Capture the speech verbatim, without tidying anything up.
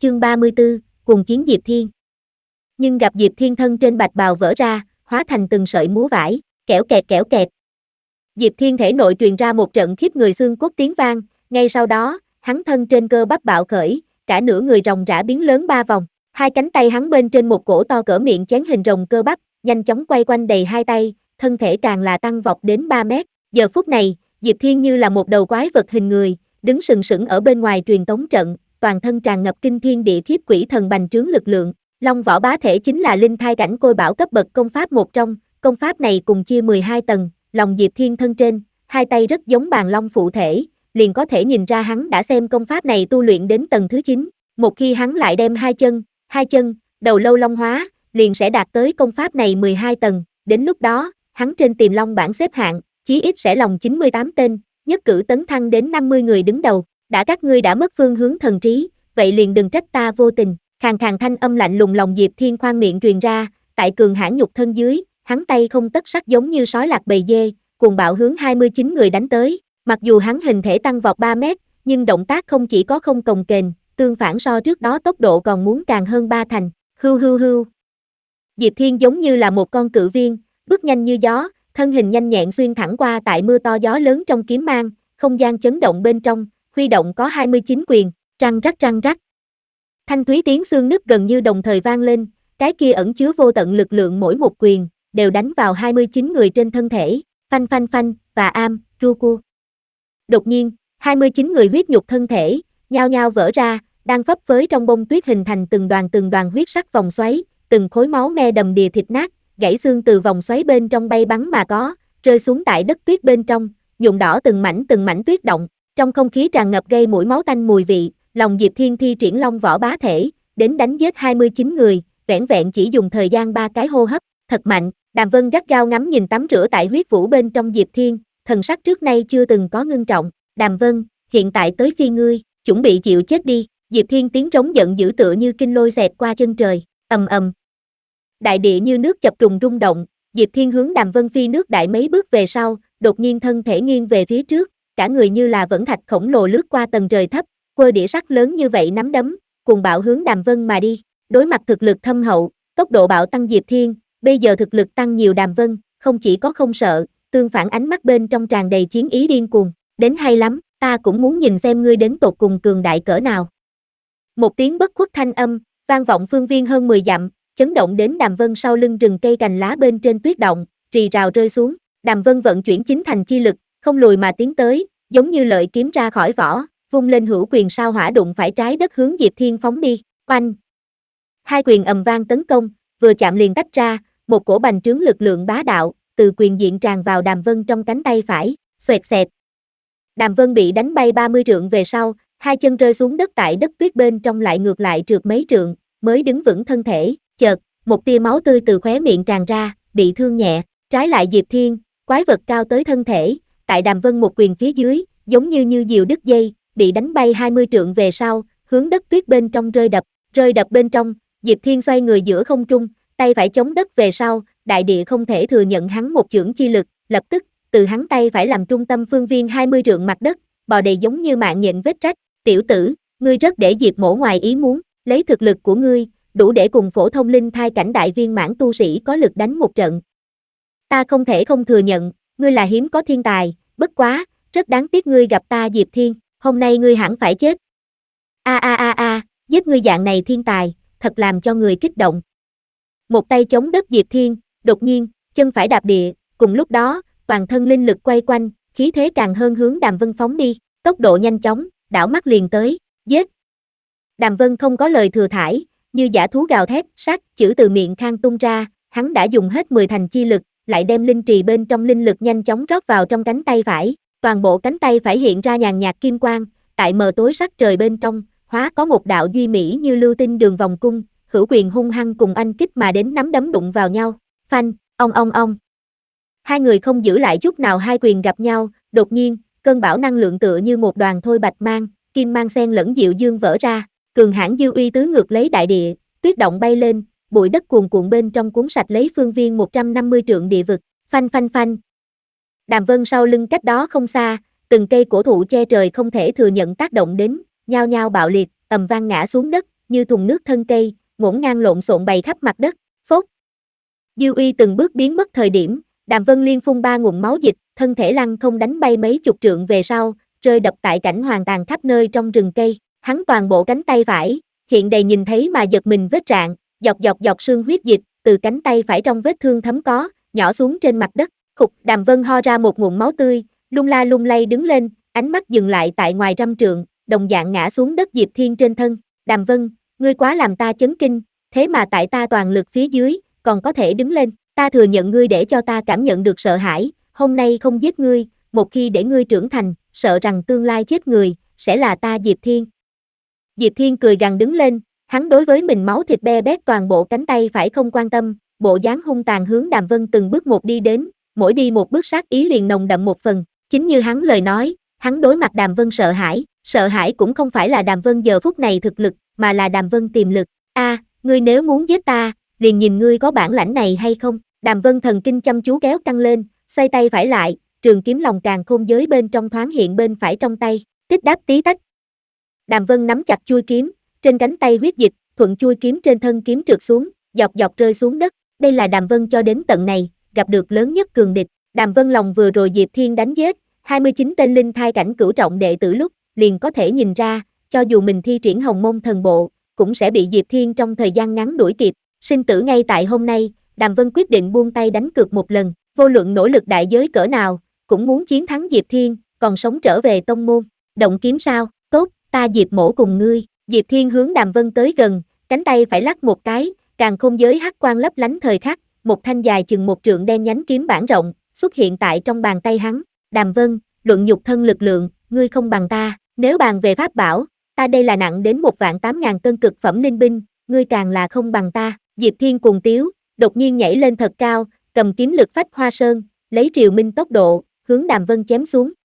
Chương ba mươi tư, cùng chiến Diệp Thiên. Nhưng gặp Diệp Thiên thân trên bạch bào vỡ ra, hóa thành từng sợi múa vải, kẽo kẹt kẽo kẹt. Diệp Thiên thể nội truyền ra một trận khiếp người xương cốt tiếng vang, ngay sau đó, hắn thân trên cơ bắp bạo khởi, cả nửa người ròng rã biến lớn ba vòng, hai cánh tay hắn bên trên một cổ to cỡ miệng chén hình rồng cơ bắp, nhanh chóng quay quanh đầy hai tay, thân thể càng là tăng vọt đến ba mét. Giờ phút này, Diệp Thiên như là một đầu quái vật hình người, đứng sừng sững ở bên ngoài truyền tống trận, toàn thân tràn ngập kinh thiên địa khiếp quỷ thần bành trướng lực lượng. Long võ bá thể chính là linh thai cảnh côi bảo cấp bậc công pháp một trong, công pháp này cùng chia mười hai tầng, lòng Diệp Thiên thân trên, hai tay rất giống bàn long phụ thể, liền có thể nhìn ra hắn đã xem công pháp này tu luyện đến tầng thứ chín, một khi hắn lại đem hai chân, hai chân, đầu lâu long hóa, liền sẽ đạt tới công pháp này mười hai tầng, đến lúc đó, hắn trên Tiềm Long bảng xếp hạng, chí ít sẽ lòng chín mươi tám tên, nhất cử tấn thăng đến năm mươi người đứng đầu, đã các ngươi đã mất phương hướng thần trí, vậy liền đừng trách ta vô tình. Khàn khàn thanh âm lạnh lùng lòng Diệp Thiên khoan miệng truyền ra, tại cường hãn nhục thân dưới, hắn tay không tất sắc giống như sói lạc bầy dê, cuồng bạo hướng hai mươi chín người đánh tới, mặc dù hắn hình thể tăng vọt ba mét, nhưng động tác không chỉ có không cồng kềnh, tương phản so trước đó tốc độ còn muốn càng hơn ba thành, hưu hưu hưu. Diệp Thiên giống như là một con cự viên, bước nhanh như gió, thân hình nhanh nhẹn xuyên thẳng qua tại mưa to gió lớn trong kiếm mang, không gian chấn động bên trong, huy động có hai mươi chín quyền, răng rắc răng rắc. Thanh thúy tiếng xương nứt gần như đồng thời vang lên, cái kia ẩn chứa vô tận lực lượng mỗi một quyền, đều đánh vào hai mươi chín người trên thân thể, phanh phanh phanh, và am, ru cu. Đột nhiên, hai mươi chín người huyết nhục thân thể, nhao nhao vỡ ra, đang phấp phới trong bông tuyết hình thành từng đoàn từng đoàn huyết sắc vòng xoáy, từng khối máu me đầm đìa thịt nát, gãy xương từ vòng xoáy bên trong bay bắn mà có, rơi xuống tại đất tuyết bên trong, nhuộm đỏ từng mảnh từng mảnh tuyết động, trong không khí tràn ngập gây mũi máu tanh mùi vị. Lòng Diệp Thiên thi triển long võ bá thể, đến đánh giết hai mươi chín người, vẻn vẹn chỉ dùng thời gian ba cái hô hấp, thật mạnh. Đàm Vân gắt gao ngắm nhìn tắm rửa tại huyết vũ bên trong Diệp Thiên, thần sắc trước nay chưa từng có ngưng trọng. Đàm Vân, hiện tại tới phi ngươi, chuẩn bị chịu chết đi. Diệp Thiên tiếng trống giận dữ tựa như kinh lôi xẹt qua chân trời, ầm ầm. Đại địa như nước chập trùng rung động, Diệp Thiên hướng Đàm Vân phi nước đại mấy bước về sau, đột nhiên thân thể nghiêng về phía trước, cả người như là vẫn thạch khổng lồ lướt qua tầng trời thấp. Quơ đĩa sắt lớn như vậy nắm đấm, cùng bạo hướng Đàm Vân mà đi. Đối mặt thực lực thâm hậu, tốc độ bạo tăng Diệp Thiên, bây giờ thực lực tăng nhiều Đàm Vân, không chỉ có không sợ, tương phản ánh mắt bên trong tràn đầy chiến ý điên cuồng. Đến hay lắm, ta cũng muốn nhìn xem ngươi đến tột cùng cường đại cỡ nào. Một tiếng bất khuất thanh âm, vang vọng phương viên hơn mười dặm, chấn động đến Đàm Vân sau lưng rừng cây cành lá bên trên tuyết động, rì rào rơi xuống. Đàm Vân vận chuyển chính thành chi lực, không lùi mà tiến tới, giống như lợi kiếm ra khỏi vỏ. Vung lên hữu quyền sao hỏa đụng phải trái đất hướng Diệp Thiên phóng đi, oanh. Hai quyền ầm vang tấn công, vừa chạm liền tách ra, một cổ bành trướng lực lượng bá đạo, từ quyền diện tràn vào Đàm Vân trong cánh tay phải, xoẹt xẹt. Đàm Vân bị đánh bay ba mươi trượng về sau, hai chân rơi xuống đất tại đất tuyết bên trong lại ngược lại trượt mấy trượng, mới đứng vững thân thể, chợt, một tia máu tươi từ khóe miệng tràn ra, bị thương nhẹ, trái lại Diệp Thiên, quái vật cao tới thân thể, tại Đàm Vân một quyền phía dưới, giống như như diều đứt dây, bị đánh bay hai mươi trượng về sau, hướng đất tuyết bên trong rơi đập, rơi đập bên trong, Diệp Thiên xoay người giữa không trung, tay phải chống đất về sau, đại địa không thể thừa nhận hắn một chưởng chi lực, lập tức, từ hắn tay phải làm trung tâm phương viên hai mươi trượng mặt đất, bò đầy giống như mạng nhện vết rách, tiểu tử, ngươi rất để Diệp Mỗ ngoài ý muốn, lấy thực lực của ngươi, đủ để cùng phổ thông linh thai cảnh đại viên mãn tu sĩ có lực đánh một trận. Ta không thể không thừa nhận, ngươi là hiếm có thiên tài, bất quá, rất đáng tiếc ngươi gặp ta Diệp Thiên. Hôm nay ngươi hẳn phải chết. A a a a, giết ngươi dạng này thiên tài, thật làm cho người kích động. Một tay chống đất Diệp Thiên, đột nhiên, chân phải đạp địa, cùng lúc đó, toàn thân linh lực quay quanh, khí thế càng hơn hướng Đàm Vân phóng đi, tốc độ nhanh chóng, đảo mắt liền tới, giết. Đàm Vân không có lời thừa thãi, như dã thú gào thét, sát, chữ từ miệng khang tung ra, hắn đã dùng hết mười thành chi lực, lại đem linh trì bên trong linh lực nhanh chóng rót vào trong cánh tay phải. Toàn bộ cánh tay phải hiện ra nhàn nhạt kim quang, tại mờ tối sắc trời bên trong, hóa có một đạo duy mỹ như lưu tinh đường vòng cung, hữu quyền hung hăng cùng anh kích mà đến nắm đấm đụng vào nhau, phanh, ong ong ong. Hai người không giữ lại chút nào hai quyền gặp nhau, đột nhiên, cơn bão năng lượng tựa như một đoàn thôi bạch mang, kim mang xen lẫn diệu dương vỡ ra, cường hãn dư uy tứ ngược lấy đại địa, tuyết động bay lên, bụi đất cuồn cuộn bên trong cuốn sạch lấy phương viên một trăm năm mươi trượng địa vực, phanh phanh phanh. Đàm Vân sau lưng cách đó không xa, từng cây cổ thụ che trời không thể thừa nhận tác động đến, nhao nhao bạo liệt, ầm vang ngã xuống đất, như thùng nước thân cây, ngổn ngang lộn xộn bày khắp mặt đất. Phốt. Dư uy từng bước biến mất thời điểm, Đàm Vân Liên phun ba ngụm máu dịch, thân thể lăn không đánh bay mấy chục trượng về sau, rơi đập tại cảnh hoàng tàn khắp nơi trong rừng cây. Hắn toàn bộ cánh tay phải, hiện đầy nhìn thấy mà giật mình vết rạn, dọc dọc dọc xương huyết dịch, từ cánh tay phải trong vết thương thấm có, nhỏ xuống trên mặt đất. Khục, Đàm Vân ho ra một ngụm máu tươi, lung la lung lay đứng lên, ánh mắt dừng lại tại ngoài trăm trượng, đồng dạng ngã xuống đất Diệp Thiên trên thân. Đàm Vân, ngươi quá làm ta chấn kinh, thế mà tại ta toàn lực phía dưới, còn có thể đứng lên. Ta thừa nhận ngươi để cho ta cảm nhận được sợ hãi, hôm nay không giết ngươi, một khi để ngươi trưởng thành, sợ rằng tương lai chết người, sẽ là ta Diệp Thiên. Diệp Thiên cười gằn đứng lên, hắn đối với mình máu thịt be bét toàn bộ cánh tay phải không quan tâm, bộ dáng hung tàn hướng Đàm Vân từng bước một đi đến, mỗi đi một bước sát ý liền nồng đậm một phần, chính như hắn lời nói, hắn đối mặt Đàm Vân sợ hãi, sợ hãi cũng không phải là Đàm Vân giờ phút này thực lực, mà là Đàm Vân tiềm lực. A, ngươi nếu muốn giết ta, liền nhìn ngươi có bản lãnh này hay không. Đàm Vân thần kinh chăm chú kéo căng lên, xoay tay phải lại, trường kiếm lòng càn khôn giới bên trong thoáng hiện bên phải trong tay, tích đáp tí tách. Đàm Vân nắm chặt chuôi kiếm, trên cánh tay huyết dịch, thuận chuôi kiếm trên thân kiếm trượt xuống, dọc dọc rơi xuống đất. Đây là Đàm Vân cho đến tận này, gặp được lớn nhất cường địch. Đàm Vân lòng vừa rồi Diệp Thiên đánh giết, hai mươi chín tên linh thai cảnh cửu trọng đệ tử lúc, liền có thể nhìn ra, cho dù mình thi triển Hồng Môn thần bộ, cũng sẽ bị Diệp Thiên trong thời gian ngắn đuổi kịp. Sinh tử ngay tại hôm nay, Đàm Vân quyết định buông tay đánh cược một lần, vô luận nỗ lực đại giới cỡ nào, cũng muốn chiến thắng Diệp Thiên, còn sống trở về tông môn. Động kiếm sao? Tốt, ta Diệp mổ cùng ngươi. Diệp Thiên hướng Đàm Vân tới gần, cánh tay phải lắc một cái, càn khôn giới hắc quang lấp lánh thời khắc, một thanh dài chừng một trượng đen nhánh kiếm bản rộng, xuất hiện tại trong bàn tay hắn. Đàm Vân, luận nhục thân lực lượng, ngươi không bằng ta, nếu bàn về pháp bảo, ta đây là nặng đến một vạn tám ngàn cân cực phẩm linh binh, ngươi càng là không bằng ta. Diệp Thiên cuồng tiếu, đột nhiên nhảy lên thật cao, cầm kiếm lực phách hoa sơn, lấy triều minh tốc độ, hướng Đàm Vân chém xuống.